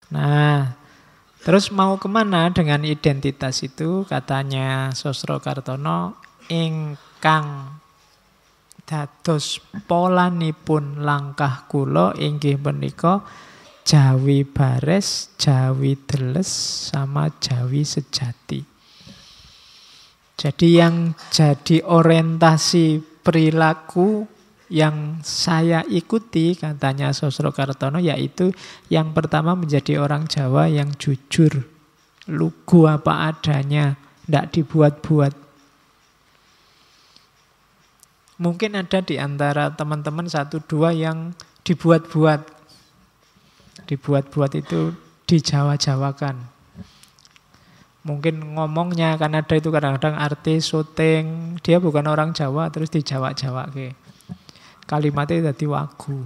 Nah, terus mau kemana dengan identitas itu? Katanya Sosrokartono, ingkang dados polanipun langkah kula inggih menika Jawi bares, Jawi deles, sama Jawi sejati. Jadi yang jadi orientasi perilaku yang saya ikuti, katanya Sosrokartono, yaitu yang pertama menjadi orang Jawa yang jujur, lugu apa adanya, tidak dibuat-buat. Mungkin ada di antara teman-teman satu dua yang dibuat-buat. Dibuat-buat itu dijawa-jawakan. Mungkin ngomongnya, kan ada itu kadang-kadang artis syuting, dia bukan orang Jawa terus dijawa-jawake. Kalimatnya jadi wagu.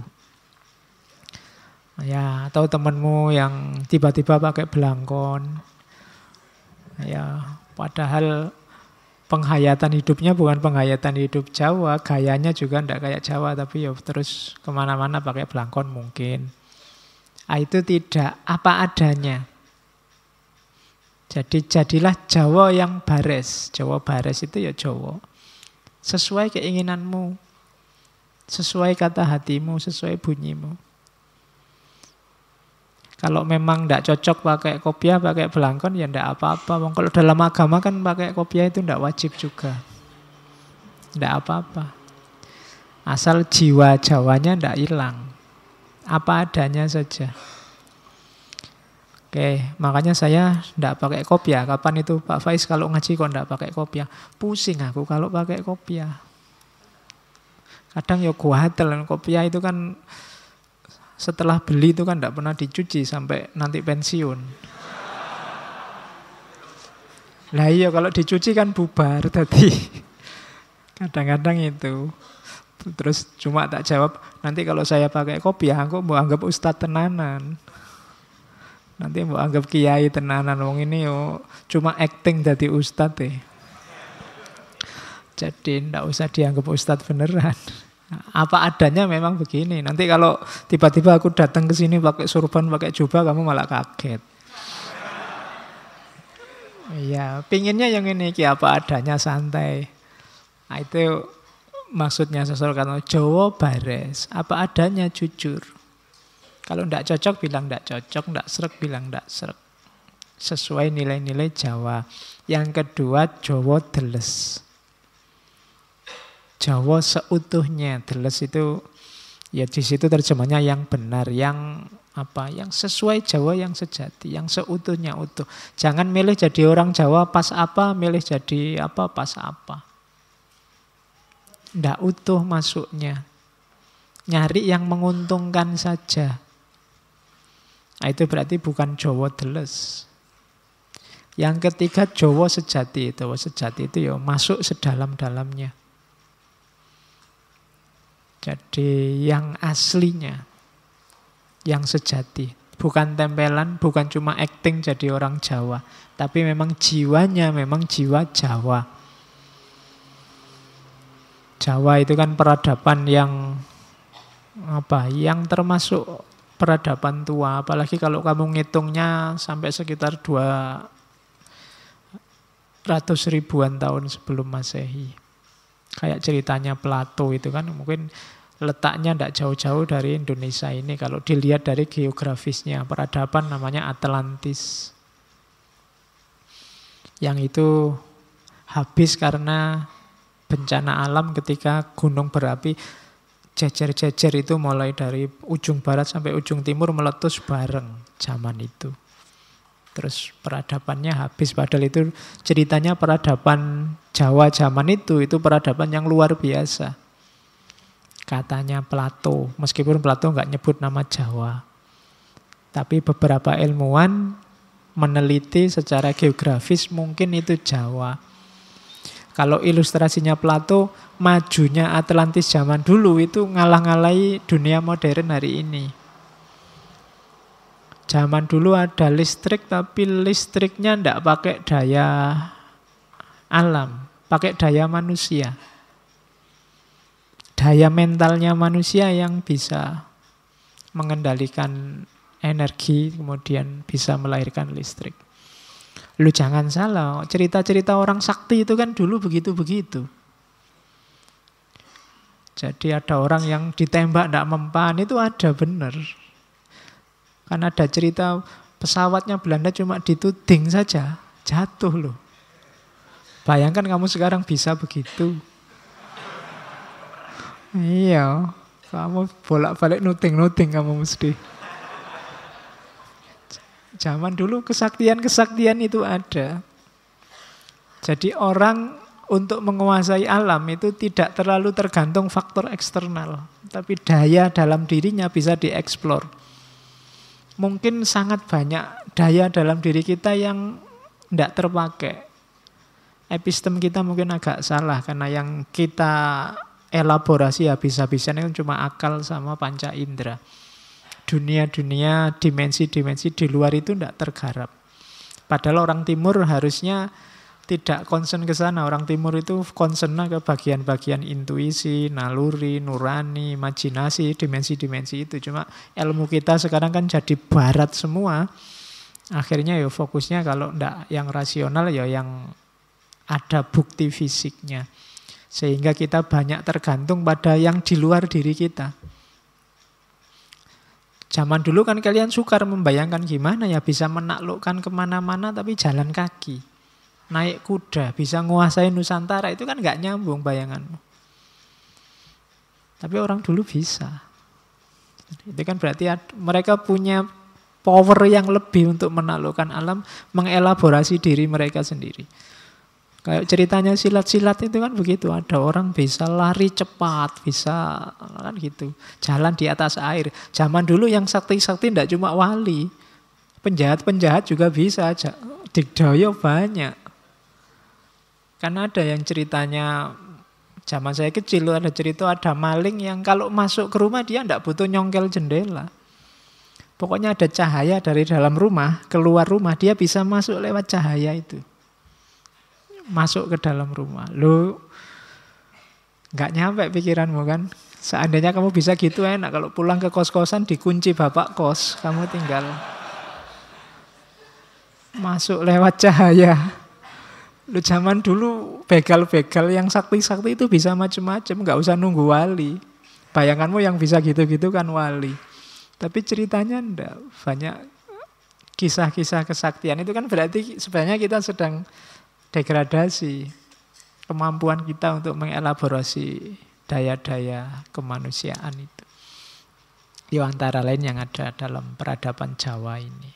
Ya, atau temenmu yang tiba-tiba pakai belangkon. Ya, padahal penghayatan hidupnya bukan penghayatan hidup Jawa, gayanya juga tidak kayak Jawa, tapi ya terus kemana-mana pakai belangkon mungkin. Itu tidak apa adanya. Jadi jadilah Jawa yang bares. Jawa bares itu ya Jawa. Sesuai keinginanmu. Sesuai kata hatimu, sesuai bunyimu. Kalau memang tidak cocok pakai kopiah, pakai belangkon, ya tidak apa-apa. Kalau dalam agama kan pakai kopiah itu tidak wajib juga. Tidak apa-apa. Asal jiwa Jawanya tidak hilang. Apa adanya saja. Oke, makanya saya tidak pakai kopiah. Kapan itu Pak Faiz kalau ngaji kok tidak pakai kopiah? Pusing aku kalau pakai kopiah. Kadang ya kuatel, kopiah itu kan setelah beli itu kan tidak pernah dicuci sampai nanti pensiun. Lah iya kalau dicuci kan bubar tadi. Kadang-kadang itu. Terus cuma tak jawab, nanti kalau saya pakai kopiah, aku mau anggap ustadz tenanan. Nanti mau anggap kiai tenanan. Wong ini yo cuma acting jadi ustadz deh. Jadi ndak usah dianggap ustadz beneran. Apa adanya memang begini. Nanti kalau tiba-tiba aku datang ke sini pakai surban, pakai jubah, kamu malah kaget. Iya, pinginnya yang ini apa adanya, santai. Nah, itu maksudnya Sosrokartono, Jawa bares, apa adanya jujur. Kalau tidak cocok bilang tidak cocok, tidak srek bilang tidak srek. Sesuai nilai-nilai Jawa. Yang kedua Jawa deles. Jawa seutuhnya, deles itu ya di situ terjemahnya yang benar, yang apa? Yang sesuai Jawa yang sejati, yang seutuhnya utuh. Jangan milih jadi orang Jawa pas apa, milih jadi apa pas apa. Tidak utuh masuknya. Nyari yang menguntungkan saja. Nah, itu berarti bukan Jawa deles. Yang ketiga Jawa sejati. Jawa sejati itu ya masuk sedalam-dalamnya. Jadi yang aslinya. Yang sejati. Bukan tempelan, bukan cuma acting jadi orang Jawa. Tapi memang jiwanya, memang jiwa Jawa. Jawa itu kan peradaban yang apa? Yang termasuk peradaban tua, apalagi kalau kamu ngitungnya sampai sekitar 200 ribuan tahun sebelum Masehi. Kayak ceritanya Plato itu kan mungkin letaknya tidak jauh-jauh dari Indonesia ini kalau dilihat dari geografisnya. Peradaban namanya Atlantis. Yang itu habis karena bencana alam ketika gunung berapi jejer-jejer itu mulai dari ujung barat sampai ujung timur meletus bareng zaman itu. Terus peradabannya habis, padahal itu ceritanya peradaban Jawa zaman itu peradaban yang luar biasa. Katanya Plato, meskipun Plato nggak nyebut nama Jawa. Tapi beberapa ilmuwan meneliti secara geografis mungkin itu Jawa. Kalau ilustrasinya Plato, majunya Atlantis zaman dulu itu ngalah-ngalahi dunia modern hari ini. Zaman dulu ada listrik, tapi listriknya tidak pakai daya alam, pakai daya manusia. Daya mentalnya manusia yang bisa mengendalikan energi, kemudian bisa melahirkan listrik. Lu jangan salah, cerita-cerita orang sakti itu kan dulu begitu-begitu. Jadi ada orang yang ditembak tidak mempan, itu ada benar. Kan ada cerita pesawatnya Belanda cuma dituding saja, jatuh loh. Bayangkan kamu sekarang bisa begitu. Iya, kamu bolak-balik nuting-nuting kamu mesti. Zaman dulu kesaktian-kesaktian itu ada. Jadi orang untuk menguasai alam itu tidak terlalu tergantung faktor eksternal. Tapi daya dalam dirinya bisa dieksplor. Mungkin sangat banyak daya dalam diri kita yang tidak terpakai. Epistem kita mungkin agak salah karena yang kita elaborasi habis-habisan itu cuma akal sama panca indera. Dunia-dunia, dimensi-dimensi di luar itu tidak tergarap. Padahal orang timur harusnya tidak concern ke sana. Orang timur itu concernnya ke bagian-bagian intuisi, naluri, nurani, imajinasi, dimensi-dimensi itu. Cuma ilmu kita sekarang kan jadi barat semua. Akhirnya ya fokusnya kalau enggak yang rasional ya yang ada bukti fisiknya. Sehingga kita banyak tergantung pada yang di luar diri kita. Zaman dulu kan kalian sukar membayangkan gimana ya bisa menaklukkan kemana-mana tapi jalan kaki. Naik kuda, bisa nguasai Nusantara, itu kan gak nyambung bayanganmu. Tapi orang dulu bisa. Itu kan berarti mereka punya power yang lebih untuk menaklukkan alam, mengelaborasi diri mereka sendiri. Kayak ceritanya silat-silat itu kan begitu. Ada orang bisa lari cepat, bisa kan gitu. Jalan di atas air. Zaman dulu yang sakti-sakti tidak cuma wali. Penjahat-penjahat juga bisa. Digdaya banyak. Kan ada yang ceritanya zaman saya kecil ada cerita ada maling yang kalau masuk ke rumah dia tidak butuh nyongkel jendela. Pokoknya ada cahaya dari dalam rumah, keluar rumah dia bisa masuk lewat cahaya itu. Masuk ke dalam rumah. Lu nggak nyampe pikiranmu kan? Seandainya kamu bisa gitu enak. Kalau pulang ke kos-kosan dikunci bapak kos, kamu tinggal masuk lewat cahaya. Lu zaman dulu begal-begal yang sakti-sakti itu bisa macam-macam, nggak usah nunggu wali. Bayanganmu yang bisa gitu-gitu kan wali. Tapi ceritanya enggak, banyak kisah-kisah kesaktian itu kan berarti sebenarnya kita sedang degradasi kemampuan kita untuk mengelaborasi daya-daya kemanusiaan itu. Itu antara lain yang ada dalam peradaban Jawa ini.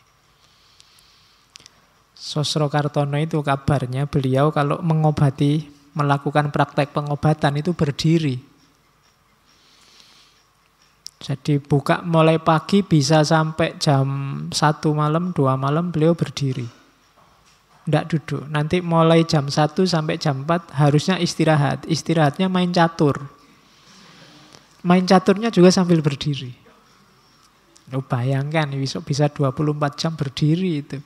Sosro Kartono itu kabarnya beliau kalau mengobati, melakukan praktek pengobatan itu berdiri. Jadi buka mulai pagi bisa sampai jam 1 malam, 2 malam beliau berdiri. Tidak duduk. Nanti mulai jam 1 sampai jam 4 harusnya istirahat. Istirahatnya main catur. Main caturnya juga sambil berdiri. Lo bayangkan bisa 24 jam berdiri itu.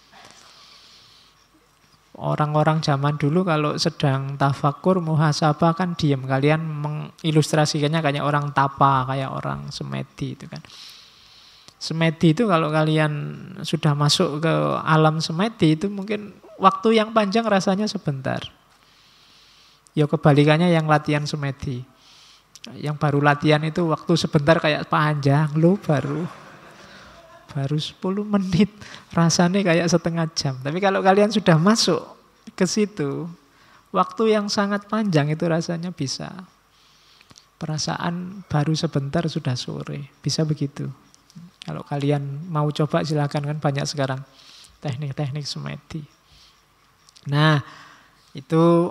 Orang-orang zaman dulu kalau sedang tafakur, muhasabah kan diam. Kalian mengilustrasikannya kayak orang tapa, kayak orang semedi itu kan. Semedi itu kalau kalian sudah masuk ke alam semedi itu mungkin waktu yang panjang rasanya sebentar. Ya kebalikannya yang latihan semedi. Yang baru latihan itu waktu sebentar kayak panjang, lo baru 10 menit, rasanya kayak setengah jam. Tapi kalau kalian sudah masuk ke situ, waktu yang sangat panjang itu rasanya bisa. Perasaan baru sebentar sudah sore, bisa begitu. Kalau kalian mau coba silakan, kan banyak sekarang teknik-teknik semedi. Nah, itu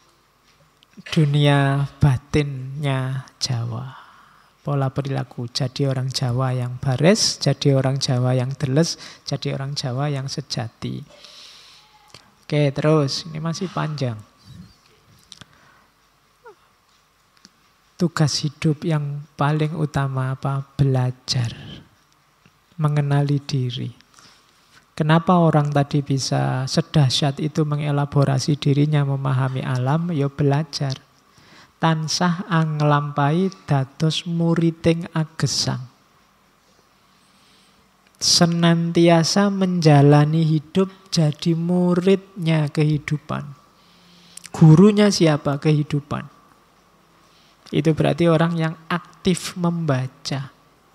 dunia batinnya Jawa. Pola perilaku, jadi orang Jawa yang bares, jadi orang Jawa yang deles, jadi orang Jawa yang sejati. Oke, terus ini masih panjang. Tugas hidup yang paling utama apa? Belajar. Mengenali diri. Kenapa orang tadi bisa sedahsyat itu mengelaborasi dirinya, memahami alam? Ya belajar. Tansah anglampai dados muriting agesang. senantiasa menjalani hidup jadi muridnya kehidupan. Gurunya siapa? Kehidupan. Itu berarti orang yang aktif membaca.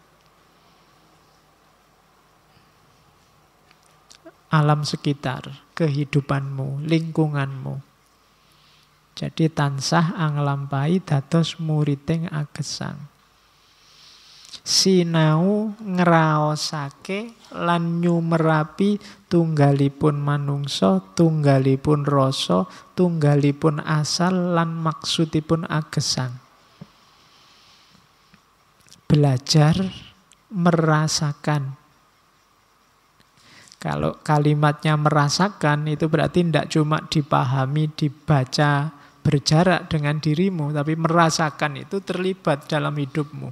Alam sekitar, kehidupanmu, lingkunganmu. Jadi tansah anglampahi dados muriding agesang. Sinau ngraosake lan nyumerapi tunggalipun manungsa, tunggalipun rasa, tunggalipun asal lan maksudipun agesang. Belajar merasakan. Kalau kalimatnya merasakan itu berarti tidak cuma dipahami, dibaca, berjarak dengan dirimu, tapi merasakan itu terlibat dalam hidupmu.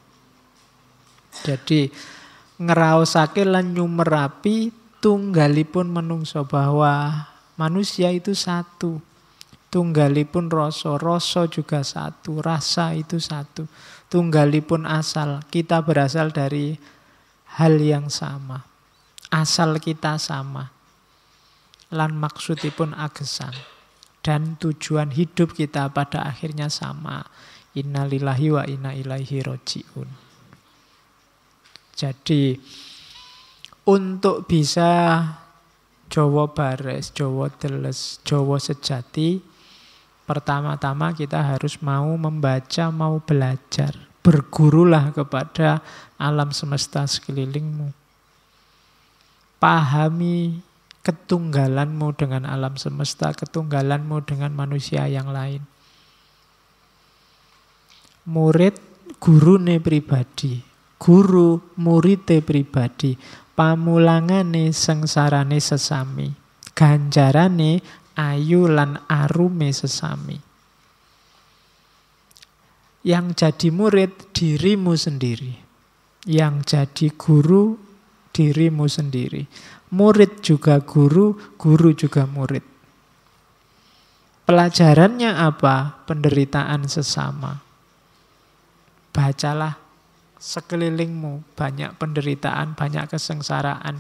Jadi ngraosake lan nyumerapi tunggalipun manungsa, bahwa manusia itu satu. Tunggalipun rasa, rasa juga satu, rasa itu satu. Tunggalipun asal, kita berasal dari hal yang sama. Asal kita sama. Lan maksudipun agesang. Dan tujuan hidup kita pada akhirnya sama. Innalillahi wa inna ilaihi roji'un. Jadi untuk bisa Jawa bares, Jawa deles, Jawa sejati, pertama-tama kita harus mau membaca, mau belajar. Bergurulah kepada alam semesta sekelilingmu. Pahami ketunggalanmu dengan alam semesta, ketunggalanmu dengan manusia yang lain. Murid gurune pribadi, guru murite pribadi, pamulangane sengsarane sesami, ganjarane ayu lan arume sesami. Yang jadi murid dirimu sendiri, yang jadi guru dirimu sendiri. Murid juga guru, guru juga murid. Pelajarannya apa? Penderitaan sesama. Bacalah sekelilingmu, banyak penderitaan, banyak kesengsaraan.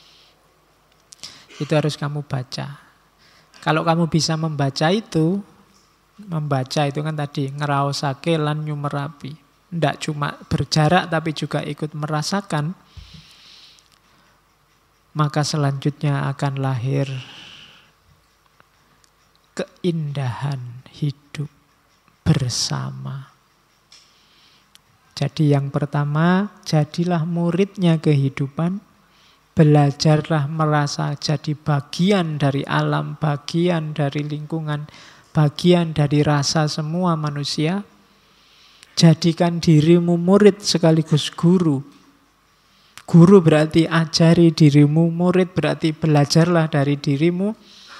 Itu harus kamu baca. Kalau kamu bisa membaca itu kan tadi ngraosake lan nyumerapi. Tidak cuma berjarak tapi juga ikut merasakan. Maka selanjutnya akan lahir keindahan hidup bersama. Jadi yang pertama, jadilah muridnya kehidupan. Belajarlah merasa jadi bagian dari alam, bagian dari lingkungan, bagian dari rasa semua manusia. Jadikan dirimu murid sekaligus guru. Guru berarti ajari dirimu, murid berarti belajarlah dari dirimu.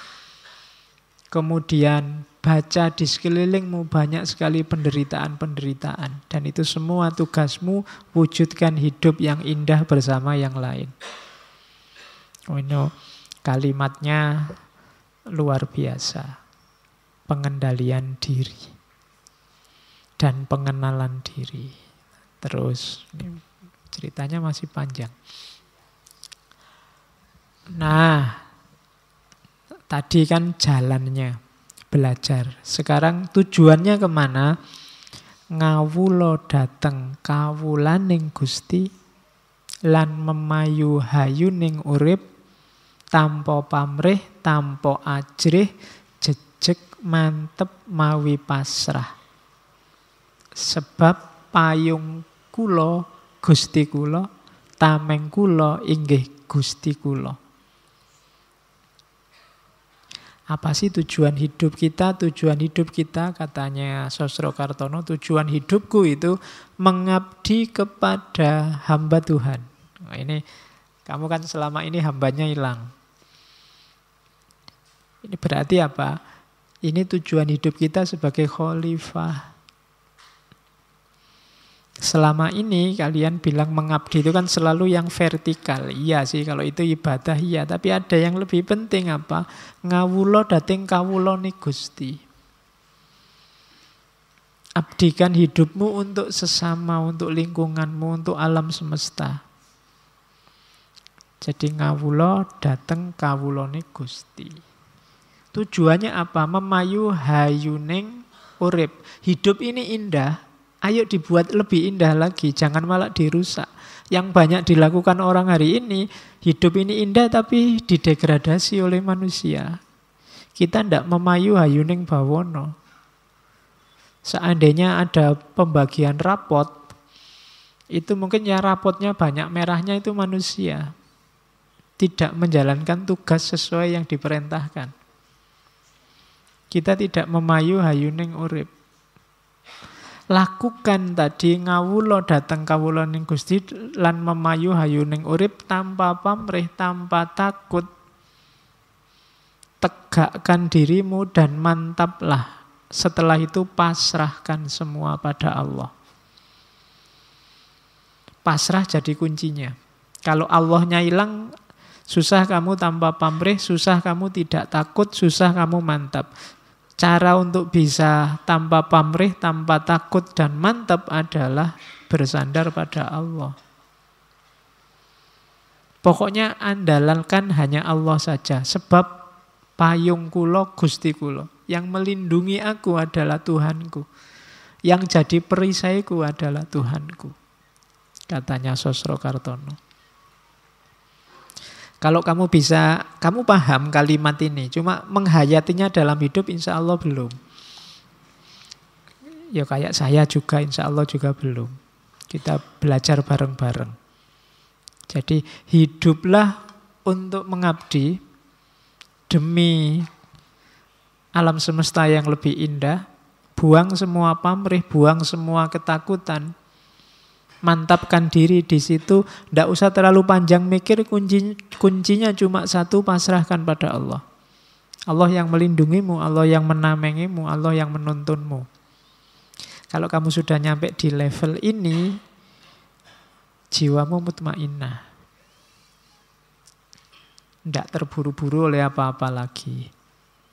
Kemudian baca di sekelilingmu banyak sekali penderitaan-penderitaan. Dan itu semua tugasmu, wujudkan hidup yang indah bersama yang lain. Oh, ini kalimatnya luar biasa. Pengendalian diri. Dan pengenalan diri. Terus ceritanya masih panjang. Nah, tadi kan jalannya belajar. Sekarang tujuannya kemana? Ngawula dateng kawulaning Gusti lan memayu hayuning urip tanpa pamrih, tanpa ajrih, jejeg mantep mawi pasrah. Sebab payung kula Gusti kula, tameng kula inggih Gusti kula. Apa sih tujuan hidup kita? Tujuan hidup kita, katanya Sosro Kartono, tujuan hidupku itu mengabdi kepada hamba Tuhan. Nah, ini kamu kan selama ini hambanya hilang. Ini berarti apa? Ini tujuan hidup kita sebagai khalifah. Selama ini kalian bilang mengabdi itu kan selalu yang vertikal. Iya sih, kalau itu ibadah iya. Tapi ada yang lebih penting apa? Ngawula dating kawula ni Gusti. Abdikan hidupmu untuk sesama, untuk lingkunganmu, untuk alam semesta. Jadi ngawula dateng kawulane Gusti. Tujuannya apa? Memayu hayuning urip. Hidup ini indah, ayo dibuat lebih indah lagi, jangan malah dirusak. Yang banyak dilakukan orang hari ini, hidup ini indah tapi didegradasi oleh manusia. Kita tidak memayu hayuning bawono. Seandainya ada pembagian rapot, itu mungkin ya rapotnya banyak merahnya itu manusia. Tidak menjalankan tugas sesuai yang diperintahkan. Kita tidak memayu hayuning urip. Lakukan tadi ngawula dateng kawula ning Gusti lan memayu hayuning urip tanpa pamrih, tanpa takut. Tegakkan dirimu dan mantaplah. Setelah itu pasrahkan semua pada Allah. Pasrah jadi kuncinya. Kalau Allahnya hilang, susah kamu tanpa pamrih, susah kamu tidak takut, susah kamu mantap. Cara untuk bisa tanpa pamrih, tanpa takut dan mantap adalah bersandar pada Allah. Pokoknya andalkan hanya Allah saja. Sebab payung kulo Gusti kulo. Yang melindungi aku adalah Tuhanku. Yang jadi perisaiku adalah Tuhanku. Katanya Sosro Kartono. Kalau kamu bisa, kamu paham kalimat ini. Cuma menghayatinya dalam hidup insya Allah belum. Ya kayak saya juga insya Allah juga belum. Kita belajar bareng-bareng. Jadi hiduplah untuk mengabdi demi alam semesta yang lebih indah. Buang semua pamrih, buang semua ketakutan. Mantapkan diri di situ. Tidak usah terlalu panjang mikir, kuncinya cuma satu, pasrahkan pada Allah. Allah yang melindungimu, Allah yang menamengimu, Allah yang menuntunmu. Kalau kamu sudah nyampe di level ini, jiwamu mutmainnah. Tidak terburu-buru oleh apa-apa lagi.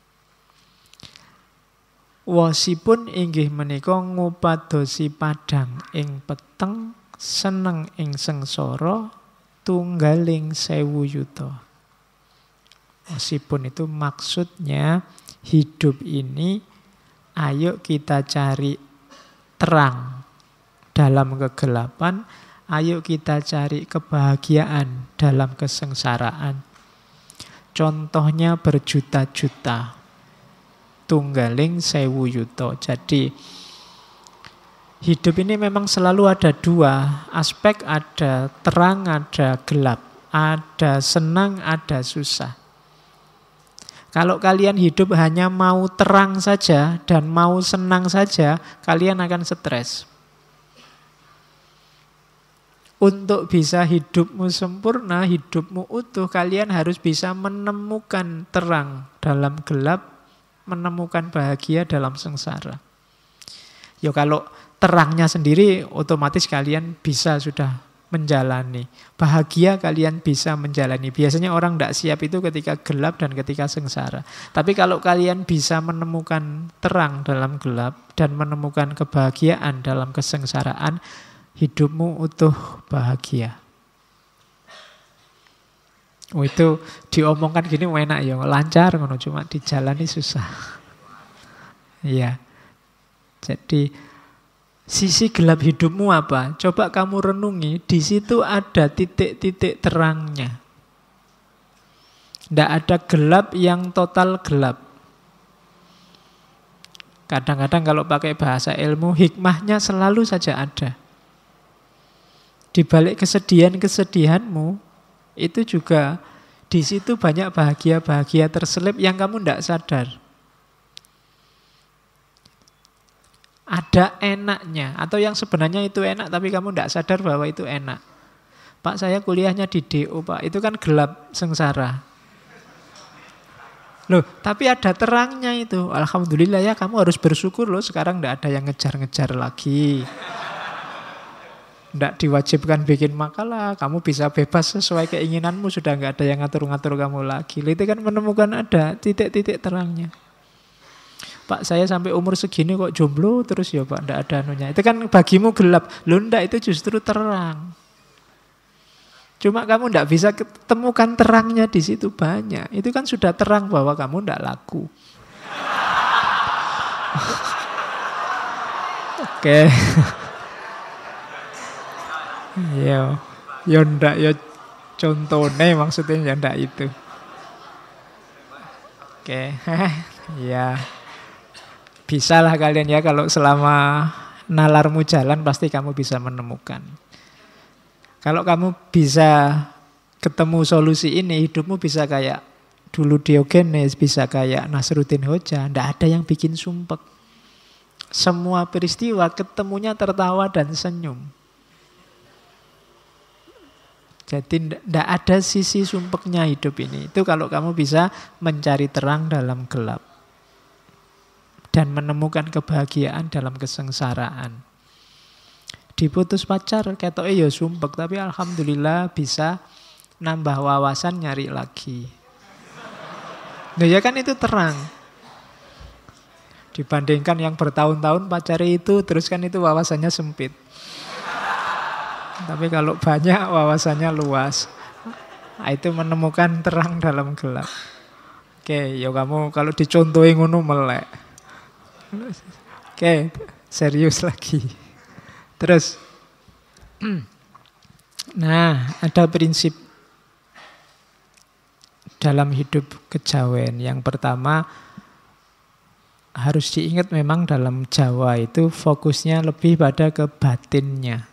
Wasipun inggih menika ngupadosi padang ing peteng, seneng ing sengsara, tunggaling 1000 yuta. Wasipun itu maksudnya hidup ini ayo kita cari terang dalam kegelapan, ayo kita cari kebahagiaan dalam kesengsaraan. Contohnya berjuta-juta. Tunggaling 1000 yuta. Jadi hidup ini memang selalu ada dua aspek, ada terang, ada gelap, ada senang, ada susah. Kalau kalian hidup hanya mau terang saja dan mau senang saja, kalian akan stres. Untuk bisa hidupmu sempurna, hidupmu utuh, kalian harus bisa menemukan terang dalam gelap, menemukan bahagia dalam sengsara. Ya kalau terangnya sendiri otomatis kalian bisa sudah menjalani. Bahagia kalian bisa menjalani. Biasanya orang tidak siap itu ketika gelap dan ketika sengsara. Tapi kalau kalian bisa menemukan terang dalam gelap dan menemukan kebahagiaan dalam kesengsaraan, hidupmu utuh bahagia. Oh, itu diomongkan gini enak ya, lancar ngono, cuma dijalani susah. Iya. Jadi sisi gelap hidupmu apa? Coba kamu renungi, di situ ada titik-titik terangnya. Tidak ada gelap yang total gelap. Kadang-kadang kalau pakai bahasa ilmu, hikmahnya selalu saja ada. Di balik kesedihan-kesedihanmu, itu juga di situ banyak bahagia-bahagia terselip yang kamu tidak sadar. Ada enaknya, atau yang sebenarnya itu enak tapi kamu tidak sadar bahwa itu enak. Pak, saya kuliahnya di DO, Pak. Itu kan gelap sengsara. Loh, tapi ada terangnya itu. Alhamdulillah ya, kamu harus bersyukur loh. Sekarang tidak ada yang ngejar-ngejar lagi. Tidak diwajibkan bikin makalah, kamu bisa bebas sesuai keinginanmu, sudah nggak ada yang ngatur-ngatur kamu lagi. Itu kan menemukan ada titik-titik terangnya. Pak, saya sampai umur segini kok jomblo terus ya Pak, tidak ada anunya. Itu kan bagimu gelap. Loh enggak, itu justru terang. Cuma kamu tidak bisa ketemukan terangnya di situ banyak. Itu kan sudah terang bahwa kamu tidak laku. Oke. Yo ndak yo contohnya maksudnya ya ndak itu. Oke. Ya. Bisalah kalian ya kalau selama nalarmu jalan pasti kamu bisa menemukan. Kalau kamu bisa ketemu solusi ini, hidupmu bisa kayak dulu Diogenes, bisa kayak Nasruddin Hoja, ndak ada yang bikin sumpek. Semua peristiwa ketemunya tertawa dan senyum. Jadi ndak ada sisi sumpeknya hidup ini. Itu kalau kamu bisa mencari terang dalam gelap. Dan menemukan kebahagiaan dalam kesengsaraan. Diputus pacar, ketoke ya sumpek, tapi alhamdulillah bisa nambah wawasan nyari lagi. Nah ya kan itu terang. Dibandingkan yang bertahun-tahun pacari itu, terus kan itu wawasannya sempit. Tapi kalau banyak wawasannya luas. Nah, itu menemukan terang dalam gelap. Oke, ya kamu kalau dicontohin ngono melek. Oke, serius lagi. Terus, nah ada prinsip dalam hidup kejawen. Yang pertama harus diingat memang dalam Jawa itu fokusnya lebih pada ke batinnya.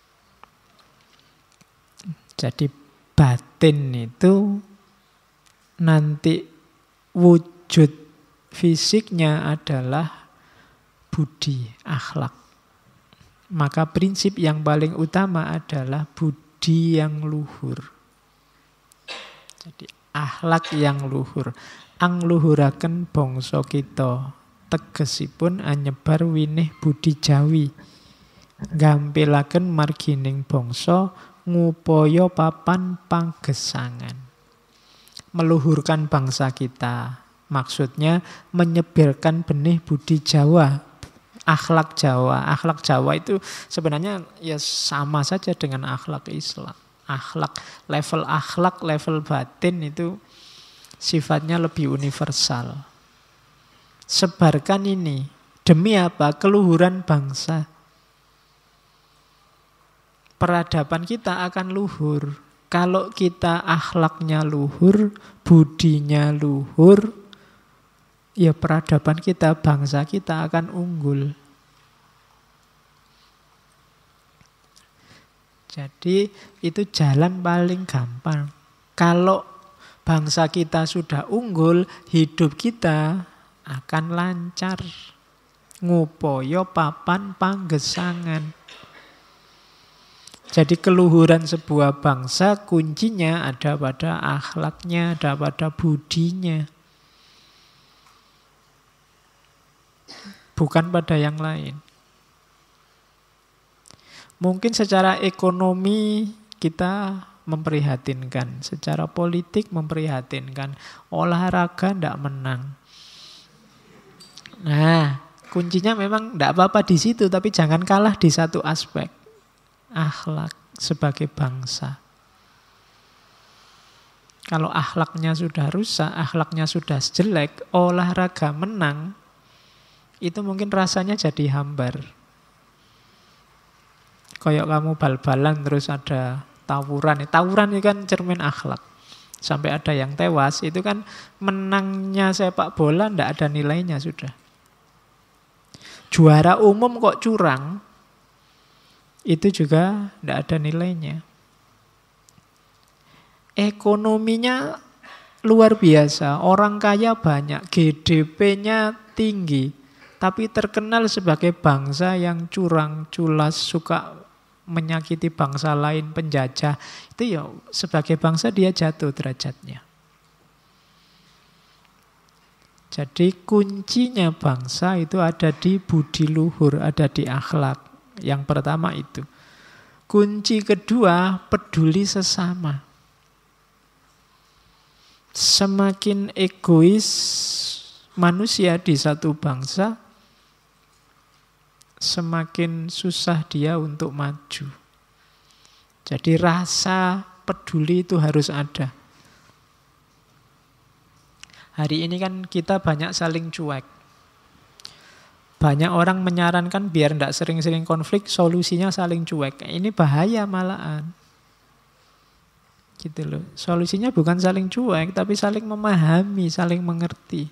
Jadi batin itu nanti wujud fisiknya adalah budi, akhlak. Maka prinsip yang paling utama adalah budi yang luhur. Jadi akhlak yang luhur. Angluhuraken bangsa kita, tegesipun anyebar winih budi jawi. Gampilaken margining bangsa ngupaya papan panggesangan. Meluhurkan bangsa kita. Maksudnya menyebarkan benih budi Jawa, akhlak Jawa. Akhlak Jawa itu sebenarnya ya sama saja dengan akhlak Islam. Akhlak, level batin itu sifatnya lebih universal. Sebarkan ini. Demi apa? Keluhuran bangsa. Peradaban kita akan luhur. Kalau kita akhlaknya luhur, budinya luhur, ya peradaban kita, bangsa kita akan unggul. Jadi itu jalan paling gampang. Kalau bangsa kita sudah unggul, hidup kita akan lancar. Ngupaya papan panggesangan. Jadi keluhuran sebuah bangsa kuncinya ada pada akhlaknya, ada pada budinya. Bukan pada yang lain. Mungkin secara ekonomi kita memprihatinkan, secara politik memprihatinkan, olahraga tidak menang. Nah, kuncinya memang tidak apa-apa di situ, tapi jangan kalah di satu aspek. Akhlak sebagai bangsa. Kalau akhlaknya sudah rusak, akhlaknya sudah jelek, olahraga menang, itu mungkin rasanya jadi hambar. Kayak kamu bal-balan terus ada tawuran. Tawuran itu kan cermin akhlak. Sampai ada yang tewas, itu kan menangnya sepak bola tidak ada nilainya sudah. Juara umum kok curang, itu juga tidak ada nilainya. Ekonominya luar biasa, orang kaya banyak, GDP-nya tinggi, tapi terkenal sebagai bangsa yang curang, culas, suka menyakiti bangsa lain, penjajah. Itu ya sebagai bangsa dia jatuh derajatnya. Jadi kuncinya bangsa itu ada di budi luhur, ada di akhlak. Yang pertama itu. Kunci kedua, peduli sesama. Semakin egois manusia di satu bangsa, semakin susah dia untuk maju. Jadi rasa peduli itu harus ada. Hari ini kan kita banyak saling cuek. Banyak orang menyarankan biar tidak sering-sering konflik, solusinya saling cuek. Ini bahaya malahan. Gitu loh. Solusinya bukan saling cuek, tapi saling memahami, saling mengerti.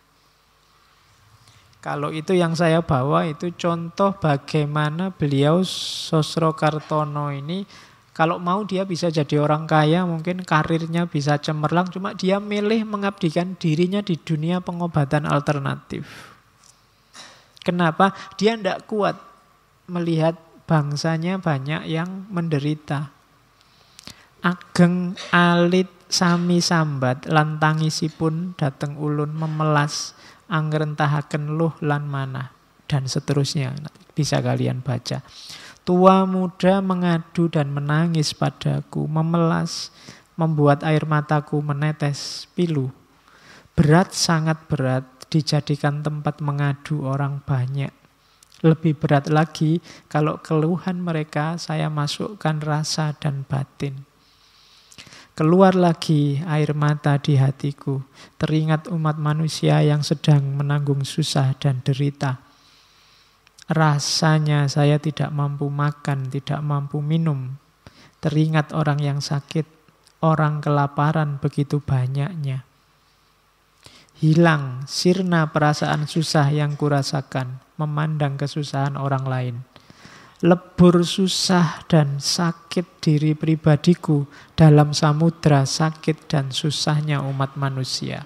Kalau itu yang saya bawa itu contoh bagaimana beliau Sosrokartono ini, kalau mau dia bisa jadi orang kaya, mungkin karirnya bisa cemerlang, cuma dia milih mengabdikan dirinya di dunia pengobatan alternatif. Kenapa? Dia tidak kuat melihat bangsanya banyak yang menderita. Ageng alit sami sambat lan tangisipun dateng ulun memelas angrentahaken luh lan manah dan seterusnya. Bisa kalian baca. Tua muda mengadu dan menangis padaku, memelas, membuat air mataku menetes pilu. Berat, sangat berat, dijadikan tempat mengadu orang banyak. Lebih berat lagi kalau keluhan mereka saya masukkan rasa dan batin. Keluar lagi air mata di hatiku, teringat umat manusia yang sedang menanggung susah dan derita. Rasanya saya tidak mampu makan, tidak mampu minum. Teringat orang yang sakit, orang kelaparan begitu banyaknya. Hilang, sirna perasaan susah yang kurasakan, memandang kesusahan orang lain. Lebur susah dan sakit diri pribadiku dalam samudra sakit dan susahnya umat manusia.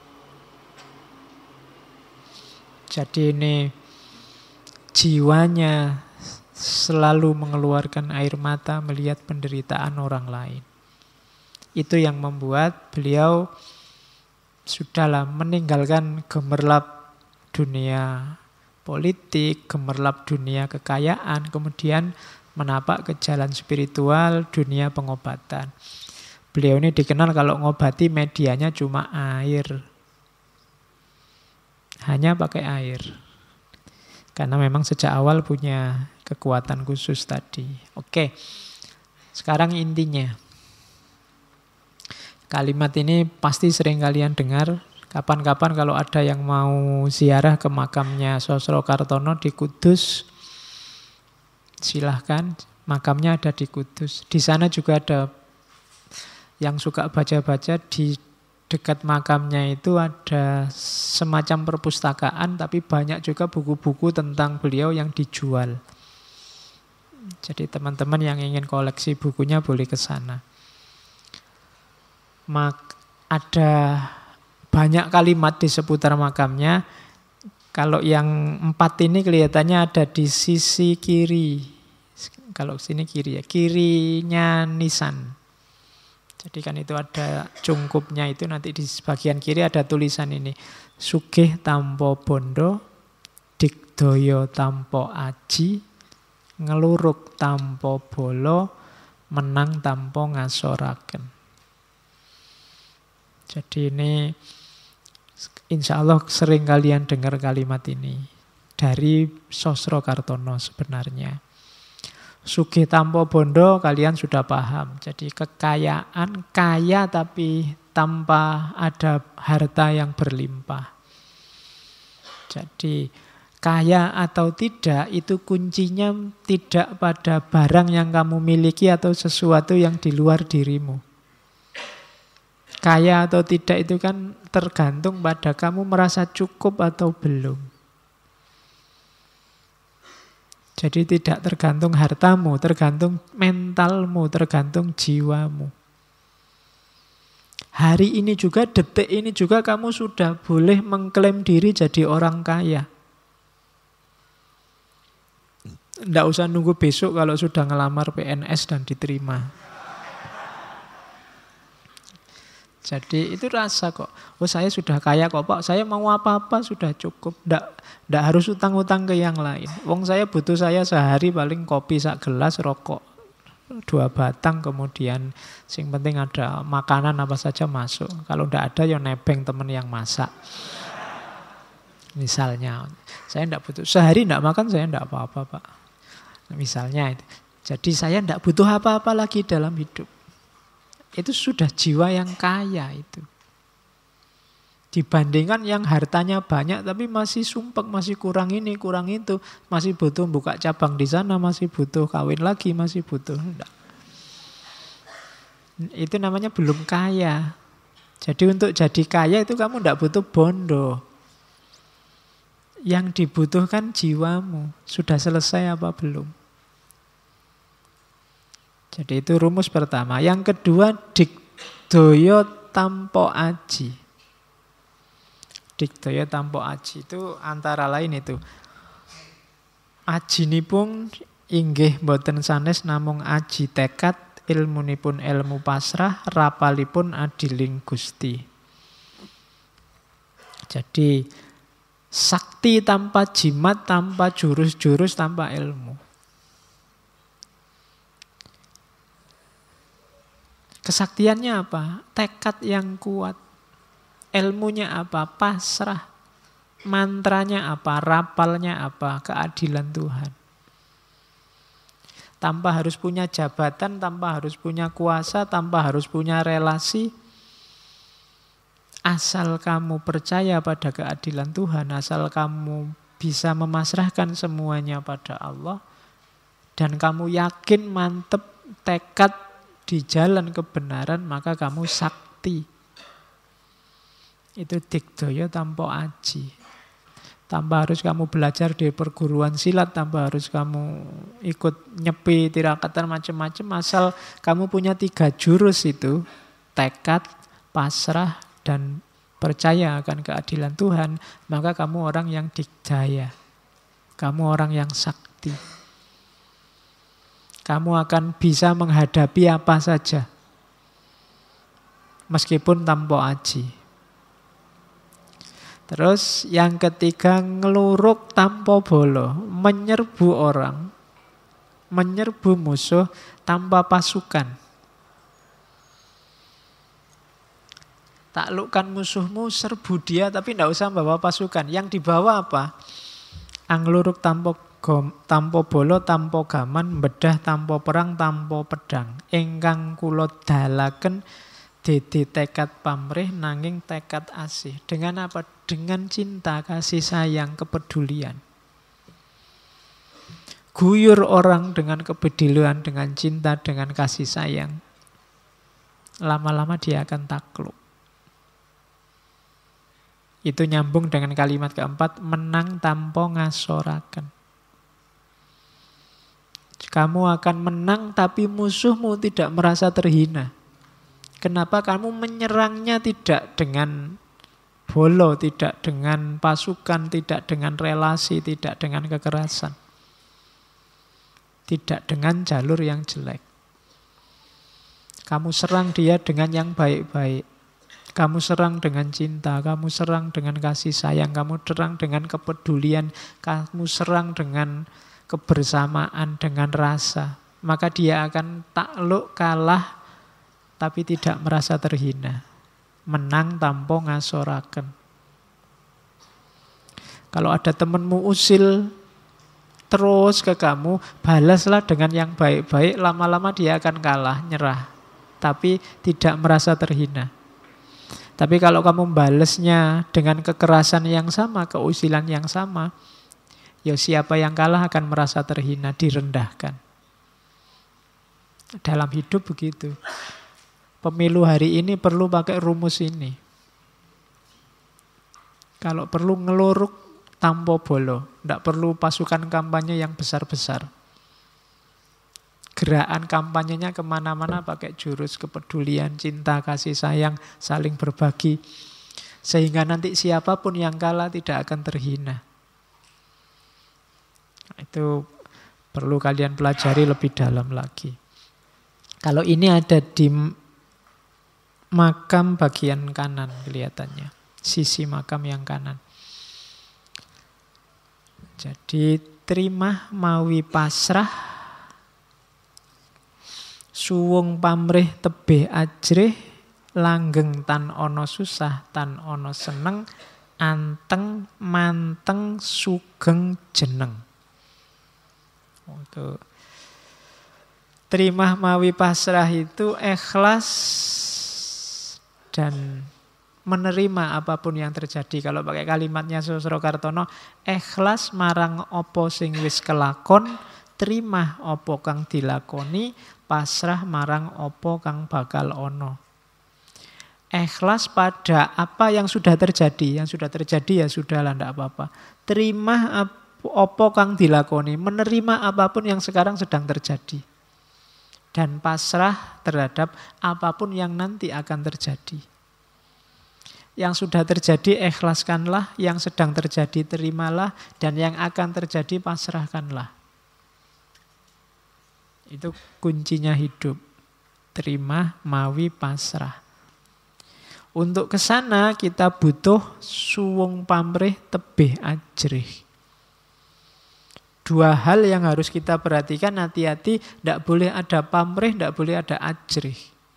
Jadi ini jiwanya selalu mengeluarkan air mata melihat penderitaan orang lain. Itu yang membuat beliau sudahlah meninggalkan gemerlap dunia politik, gemerlap dunia kekayaan, kemudian menapak ke jalan spiritual, dunia pengobatan. Beliau ini dikenal kalau ngobati medianya cuma air. Hanya pakai air. Karena memang sejak awal punya kekuatan khusus tadi. Oke, sekarang intinya. Kalimat ini pasti sering kalian dengar. Kapan-kapan kalau ada yang mau ziarah ke makamnya Sosrokartono di Kudus, silahkan. Makamnya ada di Kudus. Di sana juga ada yang suka baca-baca, di dekat makamnya itu ada semacam perpustakaan, tapi banyak juga buku-buku tentang beliau yang dijual. Jadi teman-teman yang ingin koleksi bukunya boleh ke sana. Ada banyak kalimat di seputar makamnya. Kalau yang 4 ini kelihatannya ada di sisi kiri. Kalau sini kiri ya, kirinya nisan. Jadi kan itu ada cungkupnya itu, nanti di bagian kiri ada tulisan ini. Sugih tampo bondo, digdoyo tampo aji, ngeluruk tampo bolo, menang tampo ngasoraken. Jadi ini insya Allah sering kalian dengar kalimat ini dari Sosrokartono sebenarnya. Sugih tampo bondo kalian sudah paham. Jadi kekayaan, kaya tapi tanpa ada harta yang berlimpah. Jadi kaya atau tidak itu kuncinya tidak pada barang yang kamu miliki atau sesuatu yang di luar dirimu. Kaya atau tidak itu kan tergantung pada kamu merasa cukup atau belum. Jadi tidak tergantung hartamu, tergantung mentalmu, tergantung jiwamu. Hari ini juga, detik ini juga kamu sudah boleh mengklaim diri jadi orang kaya. Tidak usah nunggu besok kalau sudah ngelamar PNS dan diterima. Jadi itu rasa kok. Oh saya sudah kaya kok Pak, saya mau apa-apa sudah cukup. Nggak harus utang-utang ke yang lain. Wong saya butuh saya sehari paling kopi sak gelas, rokok 2 batang, kemudian sing penting ada makanan apa saja masuk. Kalau nggak ada ya nebeng temen yang masak. Misalnya, saya nggak butuh, sehari nggak makan saya nggak apa-apa Pak. Misalnya itu. Jadi saya nggak butuh apa-apa lagi dalam hidup. Itu sudah jiwa yang kaya itu. Dibandingkan yang hartanya banyak tapi masih sumpek, masih kurang ini, kurang itu. Masih butuh buka cabang di sana, masih butuh kawin lagi, masih butuh. Enggak. Itu namanya belum kaya. Jadi untuk jadi kaya itu kamu enggak butuh bondo. Yang dibutuhkan jiwamu. Sudah selesai apa belum? Jadi itu rumus pertama. Yang kedua, digdaya tanpa aji. Digdaya tanpa aji itu antara lain itu. Ajinipun inggih boten sanes namung aji tekad, ilmunipun ilmu pasrah, rapalipun adiling Gusti. Jadi sakti tanpa jimat, tanpa jurus-jurus, tanpa ilmu. Kesaktiannya apa? Tekad yang kuat. Ilmunya apa? Pasrah. Mantranya apa? Rapalnya apa? Keadilan Tuhan. Tanpa harus punya jabatan, tanpa harus punya kuasa, tanpa harus punya relasi. Asal kamu percaya pada keadilan Tuhan, asal kamu bisa memasrahkan semuanya pada Allah, dan kamu yakin, mantep, tekad di jalan kebenaran, maka kamu sakti. Itu digdaya tanpa aji. Tanpa harus kamu belajar di perguruan silat, tanpa harus kamu ikut nyepi, tirakatan macam-macam, asal kamu punya 3 jurus itu, tekad, pasrah, dan percaya akan keadilan Tuhan, maka kamu orang yang digdaya. Kamu orang yang sakti. Kamu akan bisa menghadapi apa saja. Meskipun tanpa aji. Terus yang ketiga, ngeluruk tanpa bolo, menyerbu orang, menyerbu musuh tanpa pasukan. Taklukkan musuhmu, serbu dia, tapi tidak usah bawa pasukan. Yang dibawa apa? Angluruk tanpa bolo, tanpa gaman, bedah tanpa perang, tanpa pedang. Ingkang kula dalaken dadi tekad pamrih nanging tekad asih. Dengan apa? Dengan cinta, kasih sayang, kepedulian. Guyur orang dengan kepedulian, dengan cinta, dengan kasih sayang. Lama-lama dia akan takluk. Itu nyambung dengan kalimat keempat, menang tanpa ngasoraken. Kamu akan menang tapi musuhmu tidak merasa terhina. Kenapa? Kamu menyerangnya tidak dengan bolo, tidak dengan pasukan, tidak dengan relasi, tidak dengan kekerasan. Tidak dengan jalur yang jelek. Kamu serang dia dengan yang baik-baik. Kamu serang dengan cinta, kamu serang dengan kasih sayang, kamu serang dengan kepedulian, kamu serang dengan kebersamaan, dengan rasa. Maka dia akan takluk, kalah, tapi tidak merasa terhina. Menang tanpa ngasoraken. Kalau ada temanmu usil terus ke kamu, balaslah dengan yang baik-baik, lama-lama dia akan kalah, nyerah. Tapi tidak merasa terhina. Tapi kalau kamu balasnya dengan kekerasan yang sama, keusilan yang sama, ya siapa yang kalah akan merasa terhina, direndahkan. Dalam hidup begitu. Pemilu hari ini perlu pakai rumus ini. Kalau perlu ngeluruk tanpa bolo. Tidak perlu pasukan kampanye yang besar-besar. Gerakan kampanyenya kemana-mana pakai jurus kepedulian, cinta, kasih sayang, saling berbagi. Sehingga nanti siapapun yang kalah tidak akan terhina. Itu perlu kalian pelajari lebih dalam lagi. Kalau ini ada di makam bagian kanan kelihatannya. Sisi makam yang kanan. Jadi terima mawi pasrah, suwung pamrih tebih ajrih, langgeng tan ono susah, tan ono seneng, anteng manteng sugeng jeneng. Itu Terima mawi pasrah itu ikhlas dan menerima apapun yang terjadi. Kalau pakai kalimatnya Susro Kartono, ikhlas marang opo sing wis kelakon, terima opo kang dilakoni, pasrah marang opo kang bakal ono. Ikhlas pada apa yang sudah terjadi. Yang sudah terjadi ya sudahlah, tidak apa-apa. Terima opo kang dilakoni, menerima apapun yang sekarang sedang terjadi. Dan pasrah terhadap apapun yang nanti akan terjadi. Yang sudah terjadi ikhlaskanlah, yang sedang terjadi terimalah, dan yang akan terjadi pasrahkanlah. Itu kuncinya hidup. Terima, mawi, pasrah. Untuk kesana kita butuh suwung pamrih tebih ajrih. Dua hal yang harus kita perhatikan, hati-hati, tidak boleh ada pamrih, tidak boleh ada ajrih.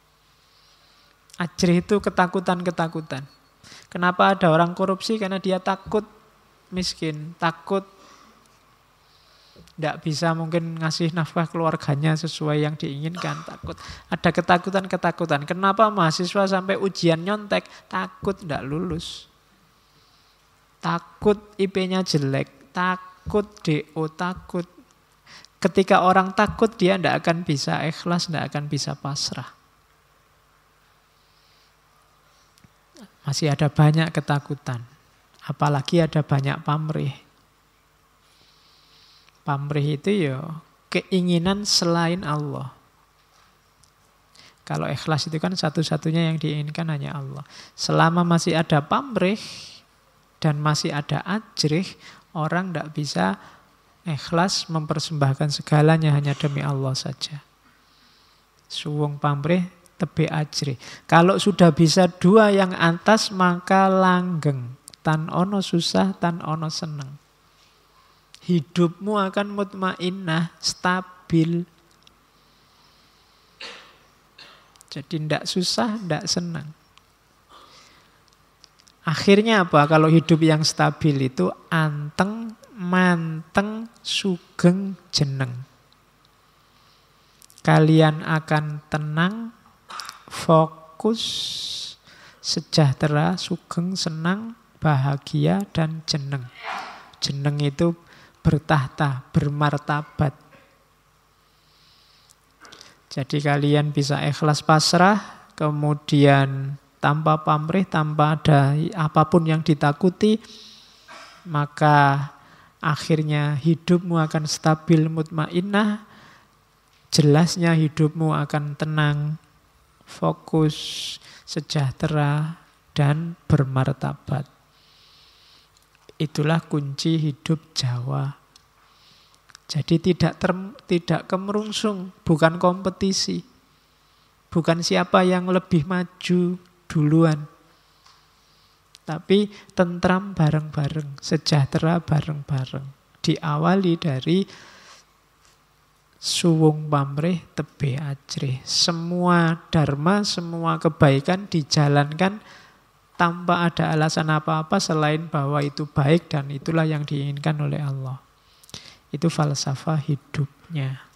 Ajrih itu ketakutan-ketakutan. Kenapa ada orang korupsi? Karena dia takut miskin, takut tidak bisa mungkin ngasih nafkah keluarganya sesuai yang diinginkan, takut. Ada ketakutan-ketakutan. Kenapa mahasiswa sampai ujian nyontek? Takut tidak lulus. Takut IP-nya jelek, takut DO, takut. Ketika orang takut, dia tidak akan bisa ikhlas, tidak akan bisa pasrah. Masih ada banyak ketakutan. Apalagi ada banyak pamrih. Pamrih itu ya keinginan selain Allah. Kalau ikhlas itu kan satu-satunya yang diinginkan hanya Allah. Selama masih ada pamrih dan masih ada ajrih, orang tidak bisa ikhlas mempersembahkan segalanya hanya demi Allah saja. Suwung pamrih tebe ajrih. Kalau sudah bisa dua yang atas, maka langgeng. Tan ono susah, tan ono seneng. Hidupmu akan mutmainnah, stabil. Jadi tidak susah, tidak senang. Akhirnya apa? Kalau hidup yang stabil itu anteng, manteng, sugeng, jeneng. Kalian akan tenang, fokus, sejahtera, sugeng, senang, bahagia, dan jeneng. Jeneng itu bertahta, bermartabat. Jadi kalian bisa ikhlas pasrah, kemudian tanpa pamrih, tanpa ada apapun yang ditakuti, maka akhirnya hidupmu akan stabil, mutmainnah, jelasnya hidupmu akan tenang, fokus, sejahtera, dan bermartabat. Itulah kunci hidup Jawa. Jadi tidak kemerungsung, bukan kompetisi. Bukan siapa yang lebih maju duluan. Tapi tentram bareng-bareng, sejahtera bareng-bareng. Diawali dari suwung pamrih tebe ajrih. Semua dharma, semua kebaikan dijalankan tanpa ada alasan apa-apa selain bahwa itu baik dan itulah yang diinginkan oleh Allah. Itu falsafah hidupnya.